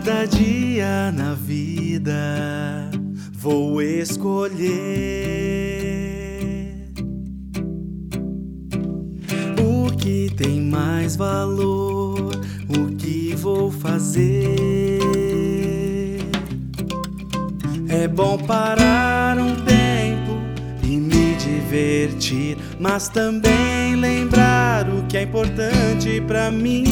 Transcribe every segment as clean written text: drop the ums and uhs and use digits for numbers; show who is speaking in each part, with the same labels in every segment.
Speaker 1: Cada dia na vida vou escolher o que tem mais valor, o que vou fazer. É bom parar um tempo e me divertir, mas também lembrar o que é importante pra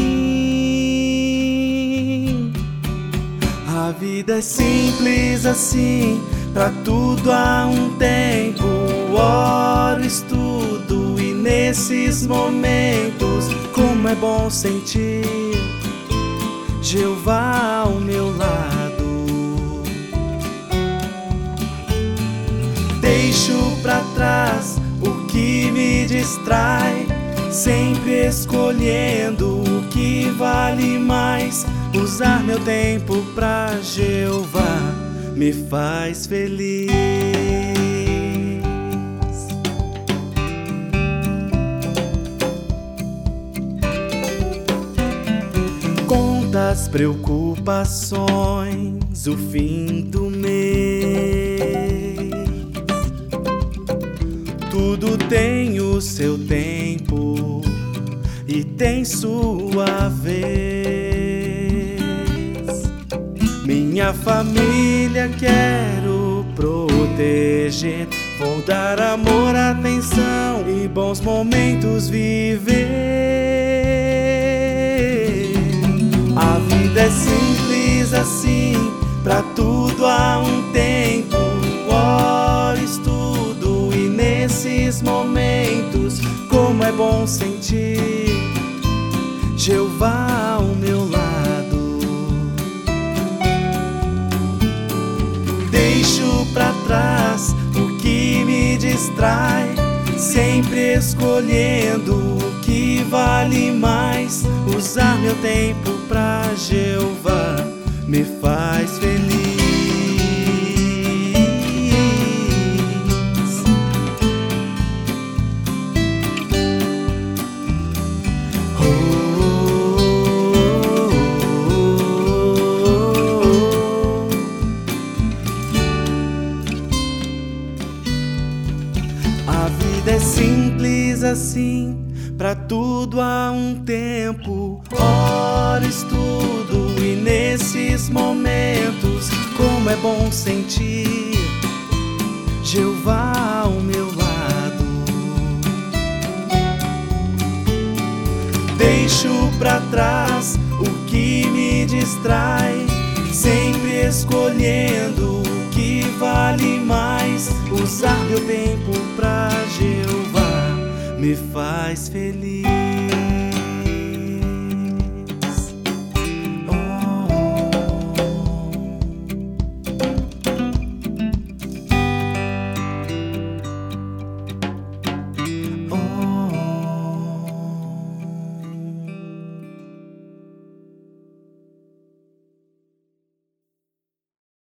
Speaker 1: mim. A vida é simples assim, pra tudo há um tempo. Oro, estudo e nesses momentos, como é bom sentir Jeová ao meu lado. Deixo pra trás o que me distrai, sempre escolhendo o que vale mais. Usar meu tempo pra Jeová me faz feliz. Contas, preocupações, o fim do mês, tudo tem o seu tempo e tem sua vez. Minha família quero proteger, vou dar amor, atenção e bons momentos viver. A vida é simples assim, pra tudo há um tempo. Oro, estudo e nesses momentos, como é bom sentir Jeová ao meu lado. Deixo pra trás o que me distrai, sempre escolhendo o que vale mais. Usar meu tempo pra Jeová me faz feliz. A vida é simples assim, pra tudo há um tempo. Oro, estudo e nesses momentos, como é bom sentir Jeová ao meu lado. Deixo pra trás o que me distrai, sempre escolhendo o que vale mais. Usar meu tempo pra Jeová me faz feliz.